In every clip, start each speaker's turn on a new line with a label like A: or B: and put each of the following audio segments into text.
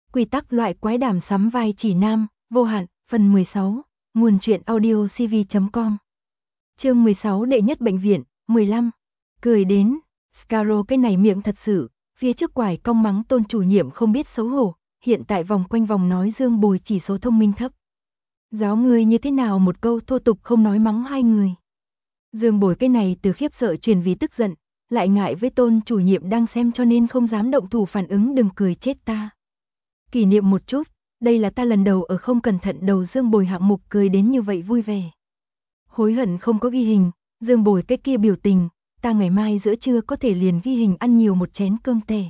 A: Quy tắc loại quái đàm sắm vai chỉ nam, vô hạn, phần 16, nguồn truyện audio cv.com. Chương 16 đệ nhất bệnh viện, 15. Cười đến, Scarrow cái này miệng thật sự, phía trước quải cong mắng Tôn chủ nhiệm không biết xấu hổ, hiện tại vòng quanh vòng nói Dương Bồi chỉ số thông minh thấp. Giáo ngươi như thế nào một câu thô tục không nói mắng hai người. Dương Bồi cái này từ khiếp sợ chuyển vì tức giận, lại ngại với Tôn chủ nhiệm đang xem cho nên không dám động thủ phản ứng, đừng cười chết ta. Kỷ niệm một chút, đây là ta lần đầu ở không cẩn thận đầu Dương Bồi hạng mục cười đến như vậy vui vẻ. Hối hận không có ghi hình, Dương Bồi cái kia biểu tình, ta ngày mai giữa trưa có thể liền ghi hình ăn nhiều một chén cơm tè.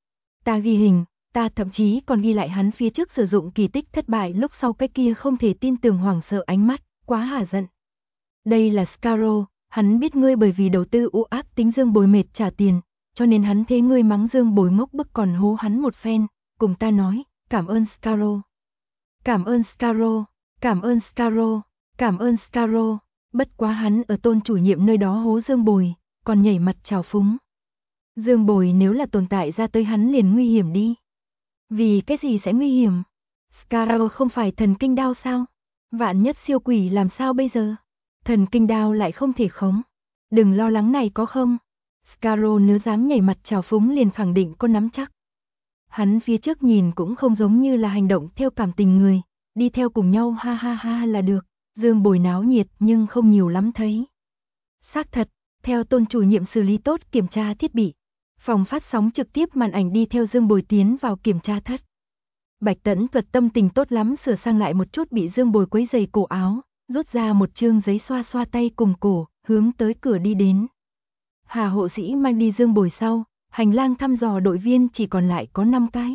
A: Ta ghi hình, ta thậm chí còn ghi lại hắn phía trước sử dụng kỳ tích thất bại lúc sau cái kia không thể tin tưởng hoảng sợ ánh mắt, quá hả giận. Đây là Scarrow, hắn biết ngươi bởi vì đầu tư u ác tính Dương Bồi mệt trả tiền, cho nên hắn thế ngươi mắng Dương Bồi ngốc bức còn hố hắn một phen, cùng ta nói, cảm ơn Scarrow. Cảm ơn Scarrow, cảm ơn Scarrow, cảm ơn Scarrow, bất quá hắn ở Tôn chủ nhiệm nơi đó hố Dương Bồi, còn nhảy mặt chào phúng. Dương Bồi nếu là tồn tại ra tới hắn liền nguy hiểm đi. Vì cái gì sẽ nguy hiểm? Scarrow không phải thần kinh đao sao? Vạn nhất siêu quỷ làm sao bây giờ? Thần kinh đao lại không thể khống. Đừng lo lắng này có không? Scarrow nếu dám nhảy mặt chào phúng liền khẳng định có nắm chắc. Hắn phía trước nhìn cũng không giống như là hành động theo cảm tình người, đi theo cùng nhau ha ha ha là được. Dương Bồi náo nhiệt nhưng không nhiều lắm thấy. Xác thật, theo Tôn chủ nhiệm xử lý tốt kiểm tra thiết bị. Phòng phát sóng trực tiếp màn ảnh đi theo Dương Bồi tiến vào kiểm tra thất. Bạch Tẫn Thuật tâm tình tốt lắm sửa sang lại một chút bị Dương Bồi quấy giày cổ áo, rút ra một chương giấy xoa xoa tay cùng cổ, hướng tới cửa đi đến. Hà hộ sĩ mang đi Dương Bồi sau, hành lang thăm dò đội viên chỉ còn lại có 5 cái.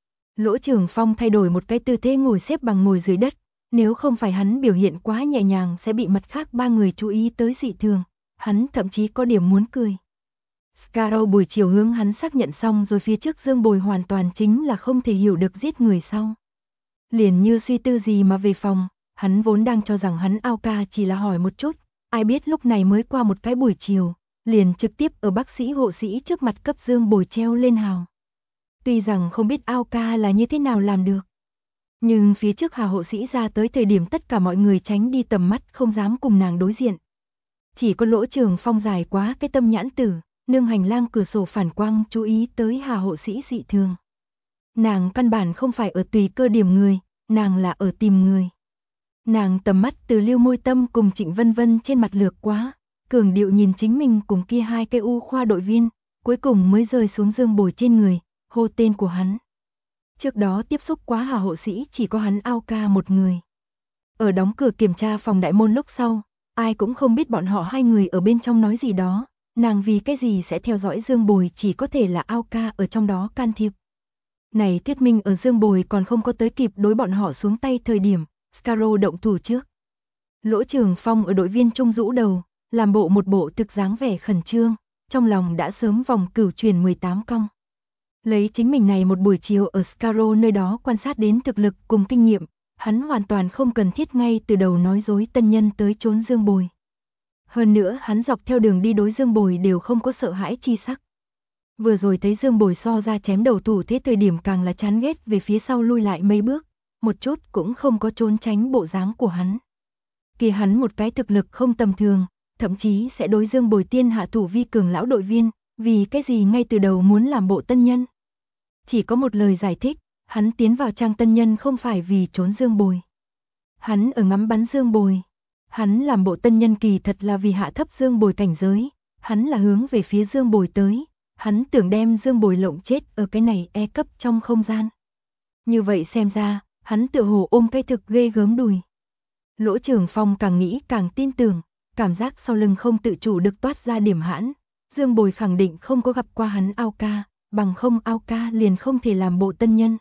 A: Lỗ Trường Phong thay đổi một cái tư thế ngồi xếp bằng ngồi dưới đất, nếu không phải hắn biểu hiện quá nhẹ nhàng sẽ bị mặt khác 3 người chú ý tới dị thường, hắn thậm chí có điểm muốn cười. Scarrow buổi chiều hướng hắn xác nhận xong rồi phía trước Dương Bồi hoàn toàn chính là không thể hiểu được giết người sau. Liền như suy tư gì mà về phòng, hắn vốn đang cho rằng hắn ao ca chỉ là hỏi một chút, ai biết lúc này mới qua một cái buổi chiều, liền trực tiếp ở bác sĩ hộ sĩ trước mặt cấp Dương Bồi treo lên hào. Tuy rằng không biết ao ca là như thế nào làm được, nhưng phía trước Hà hộ sĩ ra tới thời điểm tất cả mọi người tránh đi tầm mắt không dám cùng nàng đối diện. Chỉ có Lỗ Trường Phong dài quá cái tâm nhãn tử, nương hành lang cửa sổ phản quang chú ý tới Hà hộ sĩ dị thường. Nàng căn bản không phải ở tùy cơ điểm người, nàng là ở tìm người. Nàng tầm mắt từ Lưu Môi Tâm cùng Trịnh Vân Vân trên mặt lược quá, cường điệu nhìn chính mình cùng kia hai cái U khoa đội viên, cuối cùng mới rơi xuống Dương Bồi trên người, hô tên của hắn. Trước đó tiếp xúc quá Hà hộ sĩ chỉ có hắn ao ca một người. Ở đóng cửa kiểm tra phòng đại môn lúc sau, ai cũng không biết bọn họ hai người ở bên trong nói gì đó, nàng vì cái gì sẽ theo dõi Dương Bồi chỉ có thể là ao ca ở trong đó can thiệp. Này thuyết minh ở Dương Bồi còn không có tới kịp đối bọn họ xuống tay thời điểm, Scarrow động thủ trước. Lỗ Trường Phong ở đội viên trung rũ đầu, làm một bộ thực dáng vẻ khẩn trương, trong lòng đã sớm vòng cửu truyền 18 cong. Lấy chính mình này một buổi chiều ở Scarrow nơi đó quan sát đến thực lực cùng kinh nghiệm, hắn hoàn toàn không cần thiết ngay từ đầu nói dối tân nhân tới trốn Dương Bồi. Hơn nữa hắn dọc theo đường đi đối Dương Bồi đều không có sợ hãi chi sắc. Vừa rồi thấy Dương Bồi so ra chém đầu thủ thế thời điểm càng là chán ghét về phía sau lui lại mấy bước, một chút cũng không có trốn tránh bộ dáng của hắn. Kỳ hắn một cái thực lực không tầm thường, thậm chí sẽ đối Dương Bồi tiên hạ thủ vi cường lão đội viên, vì cái gì ngay từ đầu muốn làm bộ tân nhân. Chỉ có một lời giải thích, hắn tiến vào trang tân nhân không phải vì trốn Dương Bồi. Hắn ở ngắm bắn Dương Bồi. Hắn làm bộ tân nhân kỳ thật là vì hạ thấp Dương Bồi cảnh giới, hắn là hướng về phía Dương Bồi tới, hắn tưởng đem Dương Bồi lộng chết ở cái này E cấp trong không gian. Như vậy xem ra, hắn tựa hồ ôm cái thực ghê gớm đùi. Lỗ Trường Phong càng nghĩ càng tin tưởng, cảm giác sau lưng không tự chủ được toát ra điểm hãn, Dương Bồi khẳng định không có gặp qua hắn ao ca, bằng không ao ca liền không thể làm bộ tân nhân.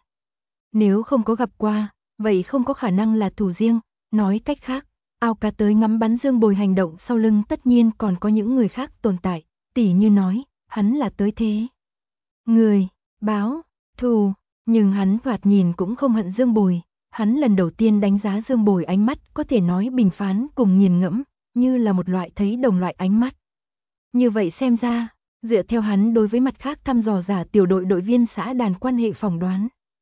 A: Nếu không có gặp qua, vậy không có khả năng là thủ riêng, nói cách khác, ao ca tới ngắm bắn Dương Bồi hành động sau lưng tất nhiên còn có những người khác tồn tại, tỉ như nói, hắn là tới thế. Người, báo, thù, nhưng hắn thoạt nhìn cũng không hận Dương Bồi, hắn lần đầu tiên đánh giá Dương Bồi ánh mắt có thể nói bình phán cùng nghiền ngẫm, như là một loại thấy đồng loại ánh mắt. Như vậy xem ra, dựa theo hắn đối với mặt khác thăm dò giả tiểu đội đội viên xã đàn quan hệ phỏng đoán,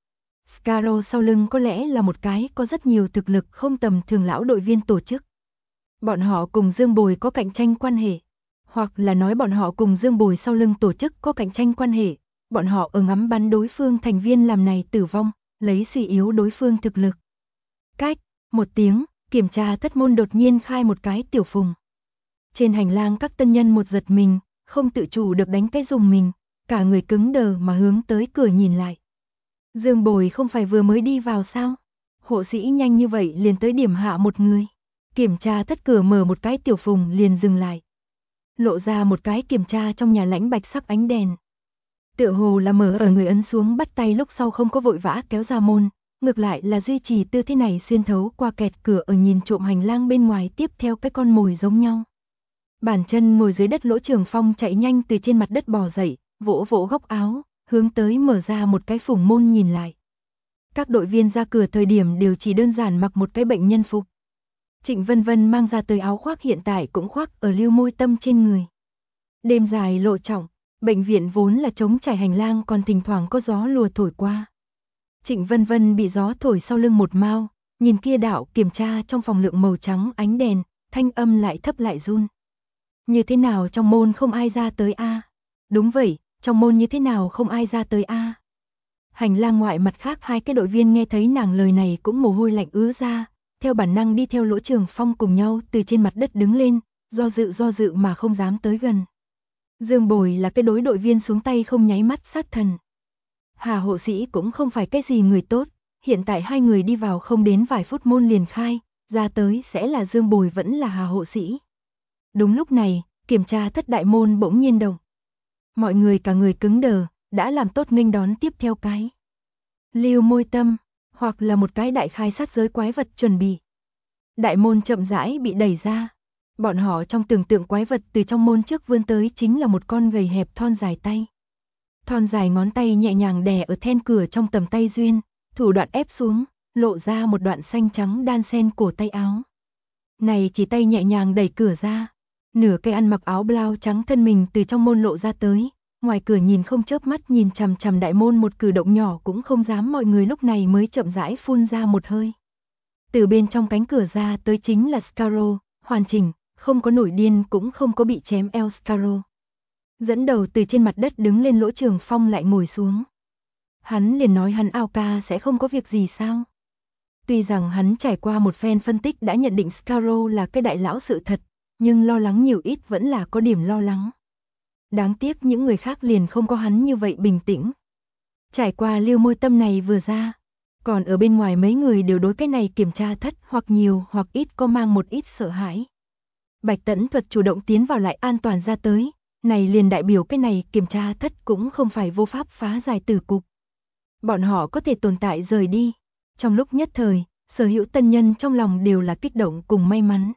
A: Scarrow sau lưng có lẽ là một cái có rất nhiều thực lực không tầm thường lão đội viên tổ chức. Bọn họ cùng Dương Bồi có cạnh tranh quan hệ. Hoặc là nói bọn họ cùng Dương Bồi sau lưng tổ chức có cạnh tranh quan hệ. Bọn họ ở ngắm bắn đối phương thành viên làm này tử vong, lấy suy yếu đối phương thực lực. Cách, một tiếng, kiểm tra thất môn đột nhiên khai một cái tiểu phùng. Trên hành lang các tân nhân một giật mình, không tự chủ được đánh cái dùng mình, cả người cứng đờ mà hướng tới cửa nhìn lại. Dương Bồi không phải vừa mới đi vào sao? Hộ sĩ nhanh như vậy liền tới điểm hạ một người. Kiểm tra thất cửa mở một cái tiểu phùng liền dừng lại. Lộ ra một cái kiểm tra trong nhà lãnh bạch sắc ánh đèn. Tựa hồ là mở ở người ấn xuống bắt tay lúc sau không có vội vã kéo ra môn, ngược lại là duy trì tư thế này xuyên thấu qua kẹt cửa ở nhìn trộm hành lang bên ngoài tiếp theo cái con mồi giống nhau. Bàn chân ngồi dưới đất Lỗ Trường Phong chạy nhanh từ trên mặt đất bò dậy, vỗ vỗ góc áo, hướng tới mở ra một cái phùng môn nhìn lại. Các đội viên ra cửa thời điểm đều chỉ đơn giản mặc một cái bệnh nhân phục. Trịnh Vân Vân mang ra tới áo khoác hiện tại cũng khoác ở Lưu Môi Tâm trên người. Đêm dài lộ trọng, bệnh viện vốn là trống trải hành lang còn thỉnh thoảng có gió lùa thổi qua. Trịnh Vân Vân bị gió thổi sau lưng một mao, nhìn kia đạo kiểm tra trong phòng lượng màu trắng ánh đèn, thanh âm lại thấp lại run. Như thế nào trong môn không ai ra tới a? Đúng vậy, trong môn như thế nào không ai ra tới a? Hành lang ngoại mặt khác hai cái đội viên nghe thấy nàng lời này cũng mồ hôi lạnh ứa ra, theo bản năng đi theo Lỗ Trường Phong cùng nhau từ trên mặt đất đứng lên, do dự mà không dám tới gần. Dương Bồi là cái đối đội viên xuống tay không nháy mắt sát thần. Hà hộ sĩ cũng không phải cái gì người tốt, hiện tại hai người đi vào không đến vài phút môn liền khai, ra tới sẽ là Dương Bồi vẫn là Hà hộ sĩ. Đúng lúc này, kiểm tra thất đại môn bỗng nhiên động. Mọi người cả người cứng đờ, đã làm tốt nghênh đón tiếp theo cái. Lưu Môi Tâm, hoặc là một cái đại khai sát giới quái vật chuẩn bị. Đại môn chậm rãi bị đẩy ra. Bọn họ trong tưởng tượng quái vật từ trong môn trước vươn tới chính là một con gầy hẹp thon dài tay. Thon dài ngón tay nhẹ nhàng đè ở then cửa trong tầm tay duyên, thủ đoạn ép xuống, lộ ra một đoạn xanh trắng đan xen cổ tay áo. Này chỉ tay nhẹ nhàng đẩy cửa ra, nửa cây ăn mặc áo blau trắng thân mình từ trong môn lộ ra tới, ngoài cửa nhìn không chớp mắt nhìn chằm chằm đại môn một cử động nhỏ cũng không dám, mọi người lúc này mới chậm rãi phun ra một hơi. Từ bên trong cánh cửa ra tới chính là Scarrow, hoàn chỉnh, không có nổi điên cũng không có bị chém eo Scarrow. Dẫn đầu từ trên mặt đất đứng lên Lỗ Trường Phong lại ngồi xuống. Hắn liền nói hắn ao ca sẽ không có việc gì sao. Tuy rằng hắn trải qua một phen phân tích đã nhận định Scarrow là cái đại lão sự thật, nhưng lo lắng nhiều ít vẫn là có điểm lo lắng. Đáng tiếc những người khác liền không có hắn như vậy bình tĩnh. Trải qua Lưu Môi Tâm này vừa ra, còn ở bên ngoài mấy người đều đối cái này kiểm tra thất hoặc nhiều hoặc ít có mang một ít sợ hãi. Bạch Tẫn Thuật chủ động tiến vào lại an toàn ra tới, này liền đại biểu cái này kiểm tra thất cũng không phải vô pháp phá giải tử cục. Bọn họ có thể tồn tại rời đi. Trong lúc nhất thời, sở hữu tân nhân trong lòng đều là kích động cùng may mắn.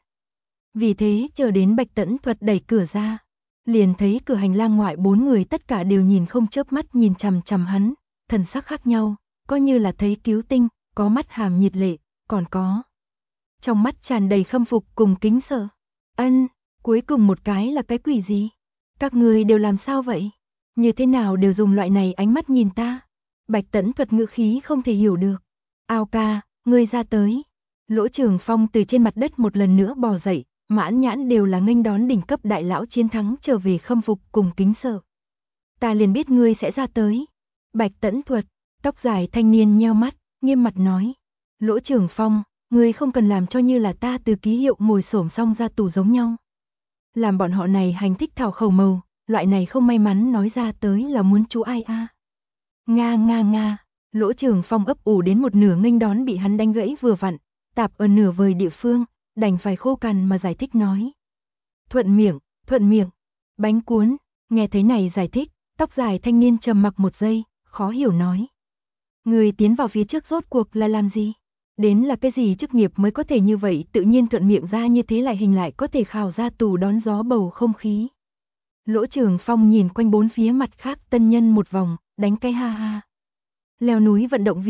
A: Vì thế chờ đến Bạch Tẫn Thuật đẩy cửa ra, liền thấy cửa hành lang ngoại bốn người tất cả đều nhìn không chớp mắt nhìn chằm chằm hắn, thần sắc khác nhau, có như là thấy cứu tinh, có mắt hàm nhiệt lệ, còn có trong mắt tràn đầy khâm phục cùng kính sợ. Ân, cuối cùng một cái là cái quỷ gì? Các người đều làm sao vậy? Như thế nào đều dùng loại này ánh mắt nhìn ta? Bạch Tẫn Thuật ngữ khí không thể hiểu được. Ao ca, ngươi ra tới. Lỗ Trường Phong từ trên mặt đất một lần nữa bò dậy, mãn nhãn đều là nghênh đón đỉnh cấp đại lão chiến thắng trở về khâm phục cùng kính sợ. Ta liền biết ngươi sẽ ra tới. Bạch Tẫn Thuật, tóc dài thanh niên nheo mắt, nghiêm mặt nói. Lỗ Trường Phong, ngươi không cần làm cho như là ta từ ký hiệu ngồi xổm xong ra tù giống nhau. Làm bọn họ này hành thích thảo khẩu màu, loại này không may mắn nói ra tới là muốn chú ai a? Nga nga nga, Lỗ Trường Phong ấp ủ đến một nửa nghênh đón bị hắn đánh gãy vừa vặn, tạp ở nửa vời địa phương, đành phải khô cằn mà giải thích nói. Thuận miệng, bánh cuốn, nghe thấy này giải thích, tóc dài thanh niên trầm mặc một giây, khó hiểu nói. Người tiến vào phía trước rốt cuộc là làm gì? Đến là cái gì chức nghiệp mới có thể như vậy tự nhiên thuận miệng ra như thế lại hình lại có thể khảo ra tù đón gió bầu không khí. Lỗ Trường Phong nhìn quanh bốn phía mặt khác tân nhân một vòng, đánh cái ha ha. Leo núi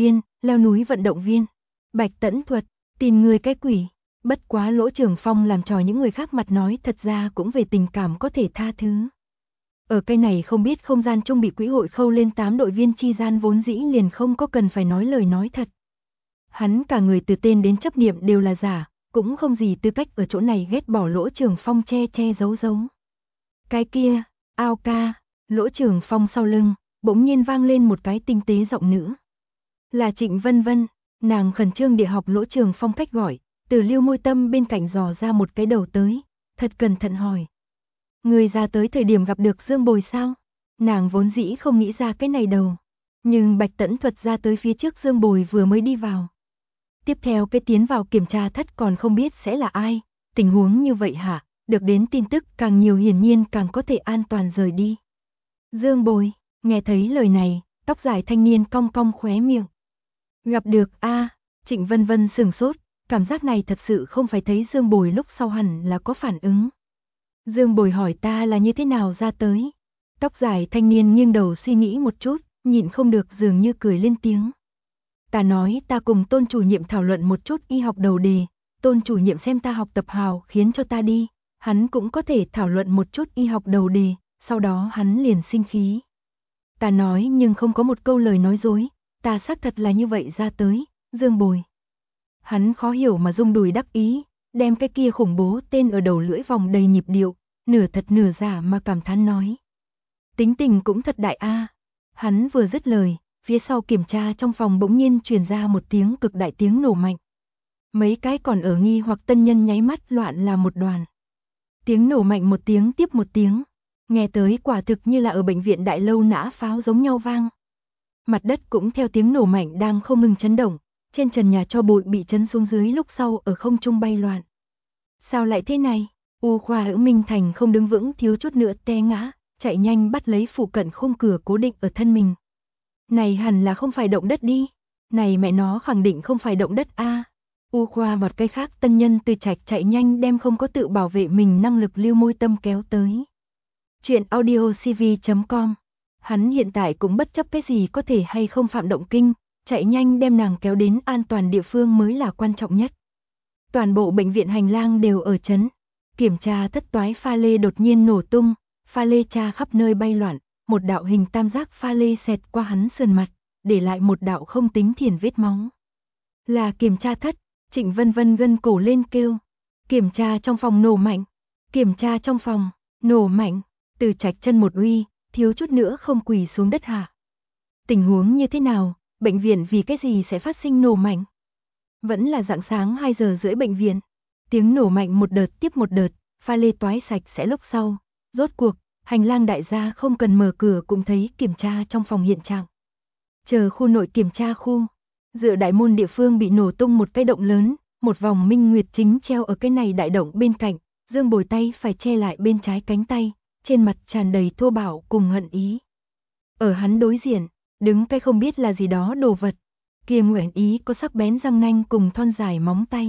A: vận động viên, Bạch Tẫn Thuật, tin người cái quỷ. Bất quá Lỗ Trường Phong làm trò những người khác mặt nói thật ra cũng về tình cảm có thể tha thứ. Ở cái này không biết không gian chung bị quỹ hội khâu lên 8 đội viên chi gian vốn dĩ liền không có cần phải nói lời nói thật. Hắn cả người từ tên đến chấp niệm đều là giả, cũng không gì tư cách ở chỗ này ghét bỏ Lỗ Trường Phong che che giấu giấu. Cái kia, ao ca, Lỗ Trường Phong sau lưng, bỗng nhiên vang lên một cái tinh tế giọng nữ. Là Trịnh Vân Vân, nàng khẩn trương địa học Lỗ Trường Phong cách gọi, từ Lưu Môi Tâm bên cạnh dò ra một cái đầu tới, thật cẩn thận hỏi. Người ra tới thời điểm gặp được Dương Bồi sao? Nàng vốn dĩ không nghĩ ra cái này đầu, nhưng Bạch Tẫn Thuật ra tới phía trước Dương Bồi vừa mới đi vào. Tiếp theo cái tiến vào kiểm tra thất còn không biết sẽ là ai, tình huống như vậy hả, được đến tin tức càng nhiều hiển nhiên càng có thể an toàn rời đi. Dương Bồi, nghe thấy lời này, tóc dài thanh niên cong cong khóe miệng. Gặp được a, Trịnh Vân Vân sửng sốt, cảm giác này thật sự không phải thấy Dương Bồi lúc sau hẳn là có phản ứng. Dương Bồi hỏi ta là như thế nào ra tới. Tóc dài thanh niên nghiêng đầu suy nghĩ một chút, nhịn không được dường như cười lên tiếng. Ta nói ta cùng Tôn chủ nhiệm thảo luận một chút y học đầu đề, Tôn chủ nhiệm xem ta học tập hào khiến cho ta đi, hắn cũng có thể thảo luận một chút y học đầu đề, sau đó hắn liền sinh khí. Ta nói nhưng không có một câu lời nói dối, ta xác thật là như vậy ra tới, Dương Bồi. Hắn khó hiểu mà rung đùi đắc ý, đem cái kia khủng bố tên ở đầu lưỡi vòng đầy nhịp điệu, nửa thật nửa giả mà cảm thán nói. Tính tình cũng thật đại a. Hắn vừa dứt lời, phía sau kiểm tra trong phòng bỗng nhiên truyền ra một tiếng cực đại tiếng nổ mạnh. Mấy cái còn ở nghi hoặc tân nhân nháy mắt loạn là một đoàn. Tiếng nổ mạnh một tiếng tiếp một tiếng, nghe tới quả thực như là ở bệnh viện đại lâu nã pháo giống nhau vang. Mặt đất cũng theo tiếng nổ mạnh đang không ngừng chấn động, trên trần nhà cho bụi bị chấn xuống dưới lúc sau ở không trung bay loạn. Sao lại thế này? U Khoa Hữu Minh Thành không đứng vững thiếu chút nữa té ngã, chạy nhanh bắt lấy phụ cận khung cửa cố định ở thân mình. Này hẳn là không phải động đất đi, này mẹ nó khẳng định không phải động đất a. U Khoa một cái khác tân nhân từ Trạch chạy nhanh đem không có tự bảo vệ mình năng lực Lưu Môi Tâm kéo tới. Chuyện audiocv.com. Hắn hiện tại cũng bất chấp cái gì có thể hay không phạm động kinh, chạy nhanh đem nàng kéo đến an toàn địa phương mới là quan trọng nhất. Toàn bộ bệnh viện hành lang đều ở chấn. Kiểm tra thất toái pha lê đột nhiên nổ tung, pha lê cha khắp nơi bay loạn, một đạo hình tam giác pha lê xẹt qua hắn sườn mặt, để lại một đạo không tính thiển vết máu. Là kiểm tra thất, Trịnh Vân Vân gân cổ lên kêu. Kiểm tra trong phòng nổ mạnh, kiểm tra trong phòng, nổ mạnh, Từ Trạch chân một uy, thiếu chút nữa không quỳ xuống đất hạ. Tình huống như thế nào, bệnh viện vì cái gì sẽ phát sinh nổ mạnh? Vẫn là rạng sáng 2 giờ rưỡi bệnh viện. Tiếng nổ mạnh một đợt tiếp một đợt, pha lê toái sạch sẽ lúc sau. Rốt cuộc, hành lang đại gia không cần mở cửa cũng thấy kiểm tra trong phòng hiện trạng. Chờ khu nội kiểm tra khu, dựa đại môn địa phương bị nổ tung một cái động lớn, một vòng minh nguyệt chính treo ở cái này đại động bên cạnh, Dương Bồi tay phải che lại bên trái cánh tay, trên mặt tràn đầy thô bạo cùng hận ý. Ở hắn đối diện, đứng cái không biết là gì đó đồ vật, kia nguyện ý có sắc bén răng nanh cùng thon dài móng tay.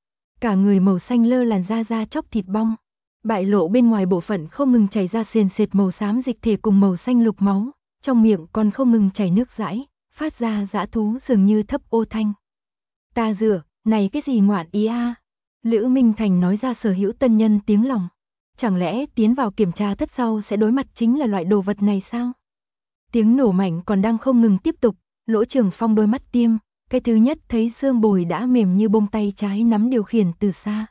A: Cả người màu xanh lơ làn da chóc thịt bong, bại lộ bên ngoài bộ phận không ngừng chảy ra sền sệt màu xám dịch thể cùng màu xanh lục máu, trong miệng còn không ngừng chảy nước dãi, phát ra dã thú dường như thấp ô thanh. Ta dựa, này cái gì ngoạn ý a? Lữ Minh Thành nói ra sở hữu tân nhân tiếng lòng. Chẳng lẽ tiến vào kiểm tra thất sau sẽ đối mặt chính là loại đồ vật này sao? Tiếng nổ mạnh còn đang không ngừng tiếp tục, Lỗ Trường Phong đôi mắt tiêm, cái thứ nhất thấy Dương Bồi đã mềm như bông tay trái nắm điều khiển từ xa.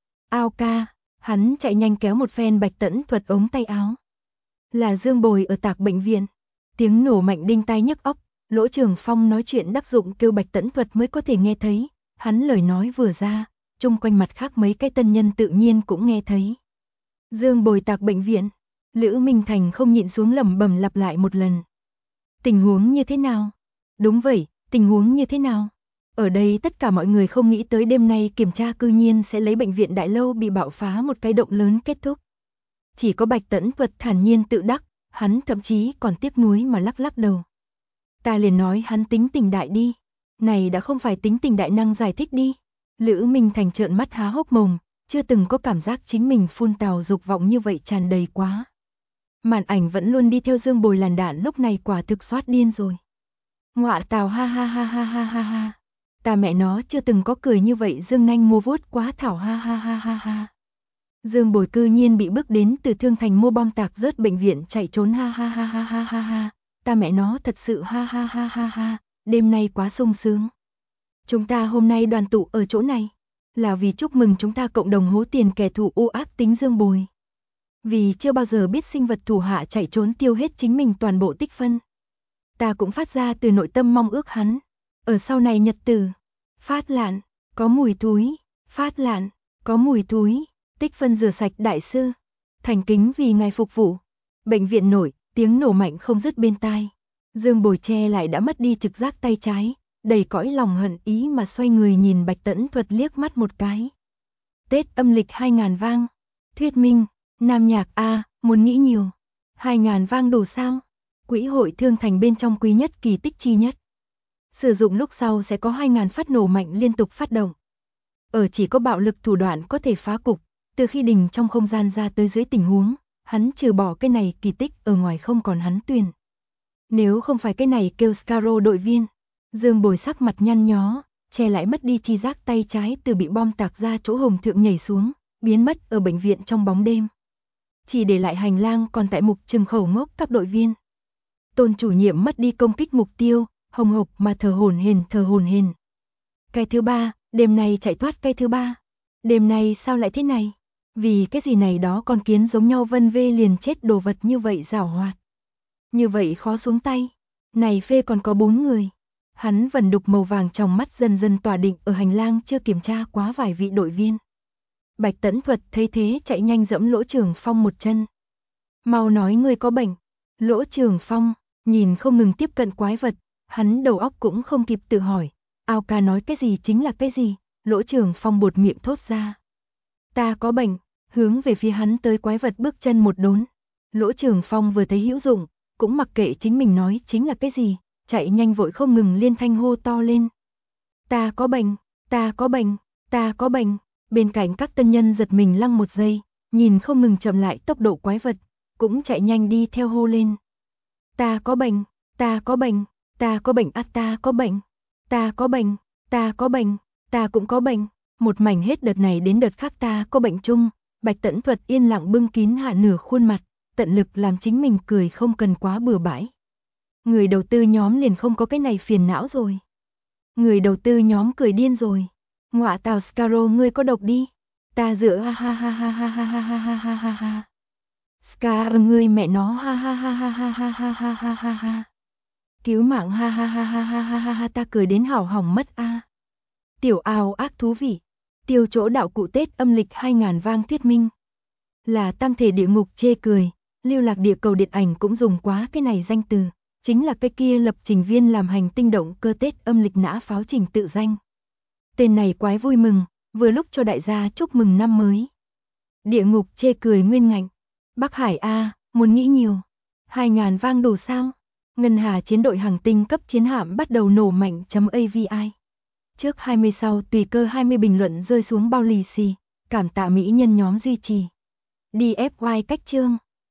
A: Ao ca, hắn chạy nhanh kéo một phen Bạch Tẫn Thuật ống tay áo. Là Dương Bồi ở Tạc bệnh viện. Tiếng nổ mạnh đinh tai nhức óc, Lỗ Trường Phong nói chuyện đắc dụng kêu Bạch Tẫn Thuật mới có thể nghe thấy, hắn lời nói vừa ra, chung quanh mặt khác mấy cái tân nhân tự nhiên cũng nghe thấy. Dương Bồi Tạc bệnh viện, Lữ Minh Thành không nhịn xuống lẩm bẩm lặp lại một lần. Tình huống như thế nào? Đúng vậy, tình huống như thế nào? Ở đây tất cả mọi người không nghĩ tới đêm nay kiểm tra cư nhiên sẽ lấy bệnh viện đại lâu bị bạo phá một cái động lớn kết thúc. Chỉ có Bạch Tẫn Thuật thản nhiên tự đắc, hắn thậm chí còn tiếc nuối mà lắc lắc đầu. Ta liền nói hắn tính tình đại đi. Này đã không phải tính tình đại năng giải thích đi. Lữ Minh Thành trợn mắt há hốc mồm, chưa từng có cảm giác chính mình phun tào dục vọng như vậy tràn đầy quá. Màn ảnh vẫn luôn đi theo Dương Bồi làn đạn lúc này quả thực soát điên rồi. Ngọa tào ha ha ha ha ha ha ha. Ta mẹ nó chưa từng có cười như vậy Dương Nanh mua vuốt quá thảo ha ha ha ha ha. Dương Bồi cư nhiên bị bước đến từ Thương Thành mua bom tạc rớt bệnh viện chạy trốn ha ha ha ha ha ha ha. Ta mẹ nó thật sự ha ha ha ha ha, đêm nay quá sung sướng. Chúng ta hôm nay đoàn tụ ở chỗ này, là vì chúc mừng chúng ta cộng đồng hố tiền kẻ thù u ác tính Dương Bồi. Vì chưa bao giờ biết sinh vật thủ hạ chạy trốn tiêu hết chính mình toàn bộ tích phân. Ta cũng phát ra từ nội tâm mong ước hắn. Ở sau này nhật tử, phát lạn, có mùi túi, phát lạn, có mùi túi, tích phân rửa sạch đại sư. Thành kính vì ngài phục vụ. Bệnh viện nổi, tiếng nổ mạnh không dứt bên tai. Dương Bồi che lại đã mất đi trực giác tay trái, đầy cõi lòng hận ý mà xoay người nhìn Bạch Tẫn Thuật liếc mắt một cái. Tết âm lịch 2000 vang. Thuyết minh, Nam Nhạc A, muốn nghĩ nhiều. 2000 vang đủ sao? Quỹ hội Thương Thành bên trong quý nhất kỳ tích chi nhất. Sử dụng lúc sau sẽ có 2000 phát nổ mạnh liên tục phát động. Ở chỉ có bạo lực thủ đoạn có thể phá cục, từ khi đình trong không gian ra tới dưới tình huống, hắn trừ bỏ cái này kỳ tích ở ngoài không còn hắn tuyển. Nếu không phải cái này kêu Scaro đội viên, Dương Bồi sắc mặt nhăn nhó, che lại mất đi chi giác tay trái từ bị bom tạc ra chỗ hồng thượng nhảy xuống, biến mất ở bệnh viện trong bóng đêm. Chỉ để lại hành lang còn tại mục trừng khẩu ngốc các đội viên. Tôn chủ nhiệm mất đi công kích mục tiêu, hồng hộc mà thở hổn hển. Cái thứ ba, đêm nay chạy thoát cái thứ ba. Đêm nay sao lại thế này? Vì cái gì này đó con kiến giống nhau vân vê liền chết đồ vật như vậy giảo hoạt. Như vậy khó xuống tay. Này phê còn có 4 người. Hắn vần đục màu vàng trong mắt dần dần tỏa định ở hành lang chưa kiểm tra quá vài vị đội viên. Bạch Tẫn Thuật thấy thế chạy nhanh dẫm Lỗ Trường Phong một chân. Mau nói ngươi có bệnh. Lỗ Trường Phong, nhìn không ngừng tiếp cận quái vật, hắn đầu óc cũng không kịp tự hỏi. Ao ca nói cái gì chính là cái gì, Lỗ Trường Phong buột miệng thốt ra. Ta có bệnh, hướng về phía hắn tới quái vật bước chân một đốn. Lỗ Trường Phong vừa thấy hữu dụng, cũng mặc kệ chính mình nói chính là cái gì, chạy nhanh vội không ngừng liên thanh hô to lên. Ta có bệnh, ta có bệnh, ta có bệnh. Bên cạnh các tân nhân giật mình lăng một giây, nhìn không ngừng chậm lại tốc độ quái vật, cũng chạy nhanh đi theo hô lên. Ta có bệnh, ta có bệnh, ta có bệnh, ta có bệnh, ta có bệnh, ta có bệnh, ta cũng có bệnh. Một mảnh hết đợt này đến đợt khác ta có bệnh chung. Bạch Tẫn Thuật yên lặng bưng kín hạ nửa khuôn mặt, tận lực làm chính mình cười không cần quá bừa bãi. Người đầu tư nhóm liền không có cái này phiền não rồi. Người đầu tư nhóm cười điên rồi. Ngọa tào Scaro ngươi có độc đi. Ta dựa ha ha ha ha ha ha ha ha ha ha ha. Scar ngươi mẹ nó ha ha ha ha ha ha ha ha ha ha ha. Cứu mạng ha ha ha ha ha ha ha ha, ta cười đến hỏng hỏng mất a. Tiểu ào ác thú vị. Tiêu chỗ đạo cụ Tết âm lịch 2000 vang thuyết minh. Là tam thể địa ngục chê cười, lưu lạc địa cầu điện ảnh cũng dùng quá cái này danh từ, chính là cái kia lập trình viên làm hành tinh động cơ Tết âm lịch nã pháo trình tự danh. Tên này quái vui mừng, vừa lúc cho đại gia chúc mừng năm mới. Địa ngục chê cười nguyên ngạnh. Bắc Hải A, muốn nghĩ nhiều. 2000 vang đủ sao? Ngân Hà chiến đội hàng tinh cấp chiến hạm bắt đầu nổ mạnh.avi. Trước 20 sau tùy cơ 20 bình luận rơi xuống bao lì xì. Cảm tạ mỹ nhân nhóm duy trì. DFY cách chương.